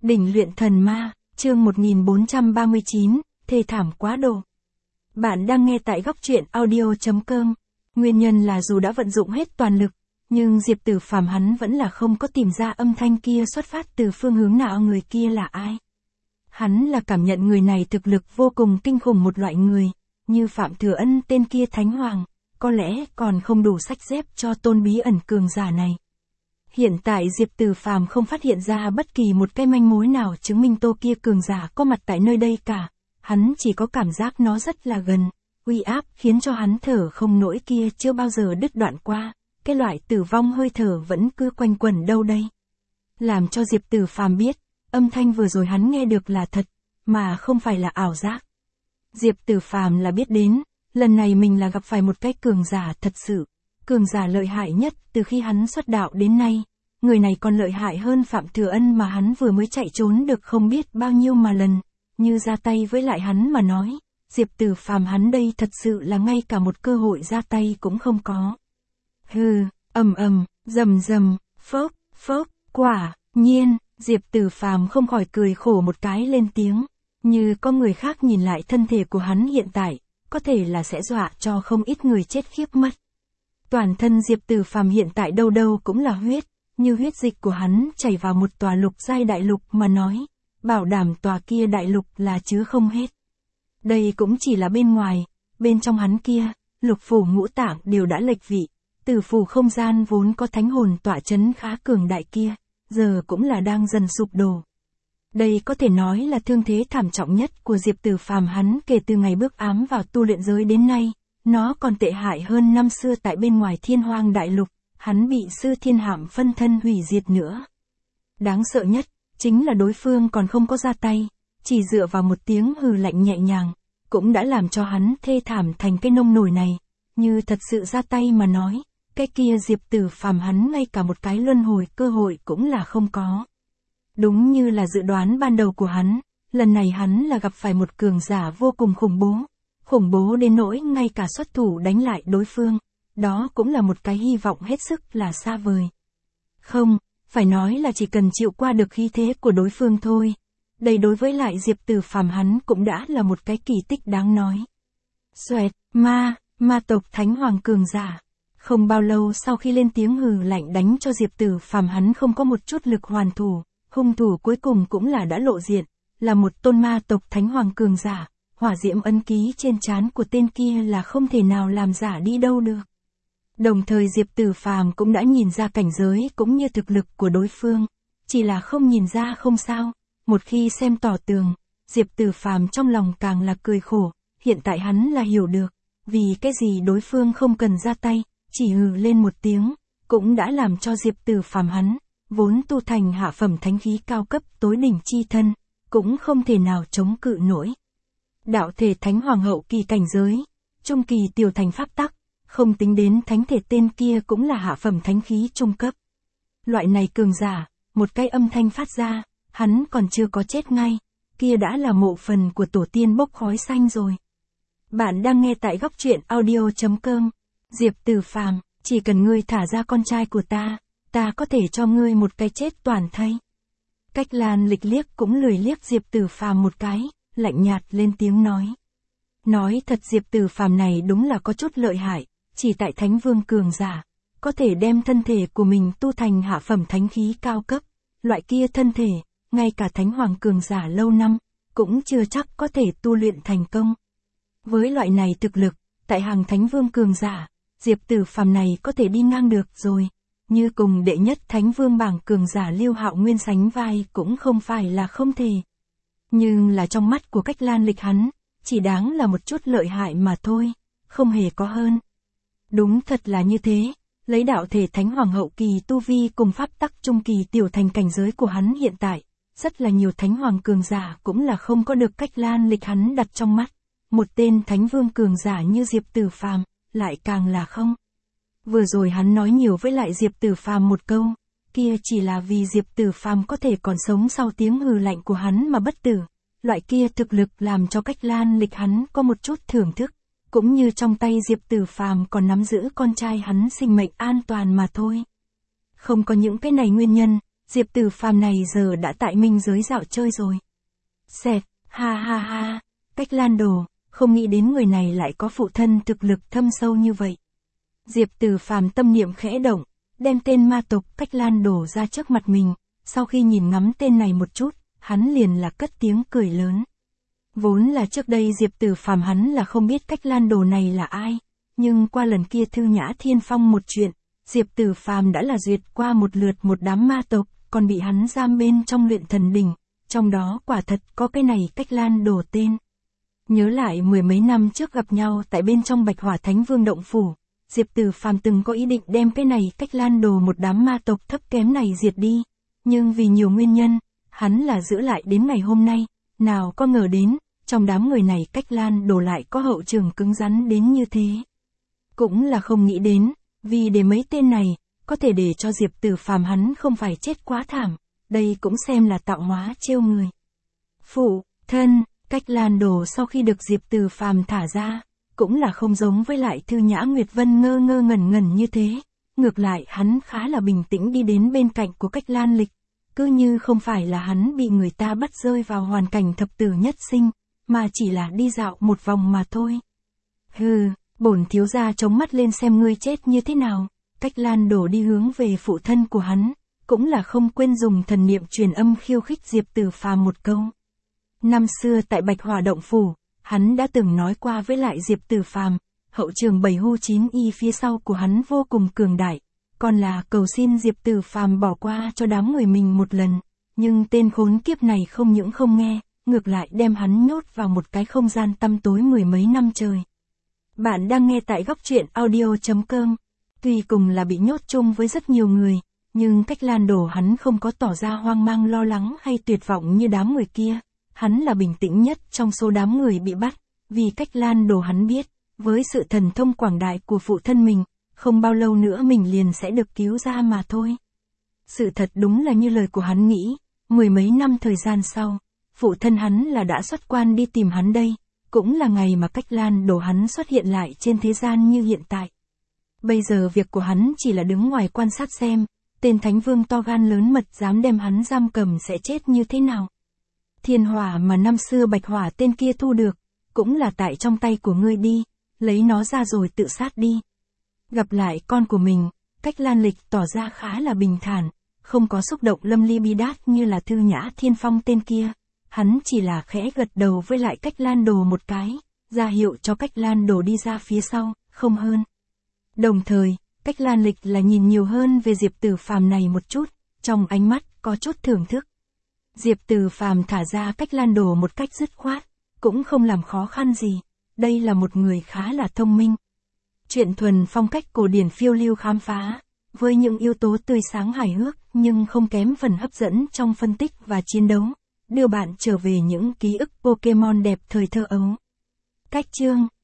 Đỉnh luyện thần ma, chương 1439, thê thảm quá độ. Bạn đang nghe tại góc truyện audio.com. Nguyên nhân là dù đã vận dụng hết toàn lực, nhưng Diệp Tử Phàm hắn vẫn là không có tìm ra âm thanh kia xuất phát từ phương hướng nào, người kia là ai. Hắn là cảm nhận người này thực lực vô cùng kinh khủng, một loại người, như Phạm Thừa Ân tên kia Thánh Hoàng, có lẽ còn không đủ sách dép cho tôn bí ẩn cường giả này. Hiện tại Diệp Tử Phàm không phát hiện ra bất kỳ một cái manh mối nào chứng minh tô kia cường giả có mặt tại nơi đây cả, hắn chỉ có cảm giác nó rất là gần, uy áp khiến cho hắn thở không nổi kia chưa bao giờ đứt đoạn qua, cái loại tử vong hơi thở vẫn cứ quanh quẩn đâu đây. Làm cho Diệp Tử Phàm biết, âm thanh vừa rồi hắn nghe được là thật, mà không phải là ảo giác. Diệp Tử Phàm là biết đến, lần này mình là gặp phải một cái cường giả thật sự. Cường giả lợi hại nhất từ khi hắn xuất đạo đến nay, người này còn lợi hại hơn Phạm Thừa Ân mà hắn vừa mới chạy trốn được không biết bao nhiêu mà lần, như ra tay với lại hắn mà nói, Diệp Tử Phàm hắn đây thật sự là ngay cả một cơ hội ra tay cũng không có. Hừ, rầm rầm, phốc, quả nhiên, Diệp Tử Phàm không khỏi cười khổ một cái lên tiếng, như có người khác nhìn lại thân thể của hắn hiện tại, có thể là sẽ dọa cho không ít người chết khiếp mất. Toàn thân Diệp Tử Phàm hiện tại đâu đâu cũng là huyết, như huyết dịch của hắn chảy vào một tòa lục giai đại lục mà nói, bảo đảm tòa kia đại lục là chứa không hết. Đây cũng chỉ là bên ngoài, bên trong hắn kia, lục phủ ngũ tạng đều đã lệch vị, tử phủ không gian vốn có thánh hồn tỏa chấn khá cường đại kia, giờ cũng là đang dần sụp đổ. Đây có thể nói là thương thế thảm trọng nhất của Diệp Tử Phàm hắn kể từ ngày bước ám vào tu luyện giới đến nay. Nó còn tệ hại hơn năm xưa tại bên ngoài Thiên Hoang Đại Lục, hắn bị Sư Thiên Hạm phân thân hủy diệt nữa. Đáng sợ nhất, chính là đối phương còn không có ra tay, chỉ dựa vào một tiếng hừ lạnh nhẹ nhàng, cũng đã làm cho hắn thê thảm thành cái nông nổi này, như thật sự ra tay mà nói, cái kia Diệp Tử Phàm hắn ngay cả một cái luân hồi cơ hội cũng là không có. Đúng như là dự đoán ban đầu của hắn, lần này hắn là gặp phải một cường giả vô cùng khủng bố đến nỗi ngay cả xuất thủ đánh lại đối phương, đó cũng là một cái hy vọng hết sức là xa vời. Không, phải nói là chỉ cần chịu qua được khí thế của đối phương thôi, đây đối với lại Diệp Tử Phàm hắn cũng đã là một cái kỳ tích đáng nói. Xoẹt, ma tộc Thánh Hoàng cường giả. Không bao lâu sau khi lên tiếng hừ lạnh đánh cho Diệp Tử Phàm hắn không có một chút lực hoàn thủ, hung thủ cuối cùng cũng là đã lộ diện, là một tôn ma tộc Thánh Hoàng cường giả. Hỏa diễm ấn ký trên trán của tên kia là không thể nào làm giả đi đâu được. Đồng thời Diệp Tử Phàm cũng đã nhìn ra cảnh giới cũng như thực lực của đối phương, chỉ là không nhìn ra không sao, một khi xem tỏ tường, Diệp Tử Phàm trong lòng càng là cười khổ, hiện tại hắn là hiểu được, vì cái gì đối phương không cần ra tay, chỉ hừ lên một tiếng, cũng đã làm cho Diệp Tử Phàm hắn, vốn tu thành hạ phẩm thánh khí cao cấp tối đỉnh chi thân, cũng không thể nào chống cự nổi. Đạo thể Thánh Hoàng hậu kỳ cảnh giới, trung kỳ tiểu thành pháp tắc, không tính đến thánh thể tên kia cũng là hạ phẩm thánh khí trung cấp. Loại này cường giả, một cái âm thanh phát ra, hắn còn chưa có chết ngay, kia đã là mộ phần của tổ tiên bốc khói xanh rồi. Bạn đang nghe tại góc truyện audio.com. Diệp Tử Phàm, chỉ cần ngươi thả ra con trai của ta có thể cho ngươi một cái chết toàn thây. Cách Lan Lịch liếc cũng lười liếc Diệp Tử Phàm một cái, lạnh nhạt lên tiếng nói. Nói thật Diệp Tử Phàm này đúng là có chút lợi hại, chỉ tại Thánh Vương cường giả, có thể đem thân thể của mình tu thành hạ phẩm thánh khí cao cấp, loại kia thân thể, ngay cả Thánh Hoàng cường giả lâu năm, cũng chưa chắc có thể tu luyện thành công. Với loại này thực lực, tại hàng Thánh Vương cường giả, Diệp Tử Phàm này có thể đi ngang được rồi, như cùng đệ nhất Thánh Vương bảng cường giả Lưu Hạo Nguyên sánh vai cũng không phải là không thể. Nhưng là trong mắt của Cách Lan Lịch hắn, chỉ đáng là một chút lợi hại mà thôi, không hề có hơn. Đúng thật là như thế, lấy đạo thể Thánh Hoàng hậu kỳ tu vi cùng pháp tắc trung kỳ tiểu thành cảnh giới của hắn hiện tại, rất là nhiều Thánh Hoàng cường giả cũng là không có được Cách Lan Lịch hắn đặt trong mắt. Một tên Thánh Vương cường giả như Diệp Tử Phàm, lại càng là không. Vừa rồi hắn nói nhiều với lại Diệp Tử Phàm một câu, kia chỉ là vì Diệp Tử Phàm có thể còn sống sau tiếng hừ lạnh của hắn mà bất tử. Loại kia thực lực làm cho Cách Lan Lịch hắn có một chút thưởng thức, cũng như trong tay Diệp Tử Phàm còn nắm giữ con trai hắn sinh mệnh an toàn mà thôi. Không có những cái này nguyên nhân, Diệp Tử Phàm này giờ đã tại minh giới dạo chơi rồi. Xẹt, ha ha ha, Cách Lan Đồ, không nghĩ đến người này lại có phụ thân thực lực thâm sâu như vậy. Diệp Tử Phàm tâm niệm khẽ động, đem tên ma tộc Cách Lan Đồ ra trước mặt mình, sau khi nhìn ngắm tên này một chút, hắn liền là cất tiếng cười lớn. Vốn là trước đây Diệp Tử Phàm hắn là không biết Cách Lan Đồ này là ai, nhưng qua lần kia Thư Nhã Thiên Phong một chuyện, Diệp Tử Phàm đã là duyệt qua một lượt một đám ma tộc, còn bị hắn giam bên trong luyện thần đỉnh, trong đó quả thật có cái này Cách Lan Đồ tên. Nhớ lại mười mấy năm trước gặp nhau tại bên trong Bạch Hỏa Thánh Vương động phủ, Diệp Tử Phàm từng có ý định đem cái này Cách Lan Đồ một đám ma tộc thấp kém này diệt đi, nhưng vì nhiều nguyên nhân, hắn là giữ lại đến ngày hôm nay, nào có ngờ đến, trong đám người này Cách Lan Đồ lại có hậu trường cứng rắn đến như thế. Cũng là không nghĩ đến, vì để mấy tên này, có thể để cho Diệp Tử Phàm hắn không phải chết quá thảm, đây cũng xem là tạo hóa trêu người. Phụ thân, Cách Lan Đồ sau khi được Diệp Tử Phàm thả ra, cũng là không giống với lại Thư Nhã Nguyệt Vân ngơ ngơ ngẩn ngẩn như thế, ngược lại hắn khá là bình tĩnh đi đến bên cạnh của Cách Lan Lịch, cứ như không phải là hắn bị người ta bắt rơi vào hoàn cảnh thập tử nhất sinh, mà chỉ là đi dạo một vòng mà thôi. Hừ, bổn thiếu gia chống mắt lên xem ngươi chết như thế nào. Cách Lan Đồ đi hướng về phụ thân của hắn, cũng là không quên dùng thần niệm truyền âm khiêu khích Diệp Tử Phàm một câu. Năm xưa tại Bạch Hỏa động phủ, hắn đã từng nói qua với lại Diệp Tử Phàm, hậu trường 7 hu 9 y phía sau của hắn vô cùng cường đại, còn là cầu xin Diệp Tử Phàm bỏ qua cho đám người mình một lần, nhưng tên khốn kiếp này không những không nghe, ngược lại đem hắn nhốt vào một cái không gian tăm tối mười mấy năm trời. Bạn đang nghe tại góc truyện audio.com. Tuy cùng là bị nhốt chung với rất nhiều người, nhưng Cách Lan Đồ hắn không có tỏ ra hoang mang lo lắng hay tuyệt vọng như đám người kia. Hắn là bình tĩnh nhất trong số đám người bị bắt, vì Cách Lan Đồ hắn biết, với sự thần thông quảng đại của phụ thân mình, không bao lâu nữa mình liền sẽ được cứu ra mà thôi. Sự thật đúng là như lời của hắn nghĩ, mười mấy năm thời gian sau, phụ thân hắn là đã xuất quan đi tìm hắn đây, cũng là ngày mà Cách Lan Đồ hắn xuất hiện lại trên thế gian như hiện tại. Bây giờ việc của hắn chỉ là đứng ngoài quan sát xem, tên Thánh Vương to gan lớn mật dám đem hắn giam cầm sẽ chết như thế nào. Thiên hỏa mà năm xưa Bạch Hỏa tên kia thu được, cũng là tại trong tay của ngươi đi, lấy nó ra rồi tự sát đi. Gặp lại con của mình, Cách Lan Lịch tỏ ra khá là bình thản, không có xúc động lâm ly bi đát như là Thư Nhã Thiên Phong tên kia. Hắn chỉ là khẽ gật đầu với lại Cách Lan Đồ một cái, ra hiệu cho Cách Lan Đồ đi ra phía sau, không hơn. Đồng thời, Cách Lan Lịch là nhìn nhiều hơn về Diệp Tử Phàm này một chút, trong ánh mắt có chút thưởng thức. Diệp Tử Phàm thả ra Cách Lan Đồ một cách dứt khoát, cũng không làm khó khăn gì, đây là một người khá là thông minh. Chuyện thuần phong cách cổ điển phiêu lưu khám phá, với những yếu tố tươi sáng hài hước nhưng không kém phần hấp dẫn trong phân tích và chiến đấu, đưa bạn trở về những ký ức Pokemon đẹp thời thơ ấu. Cách chương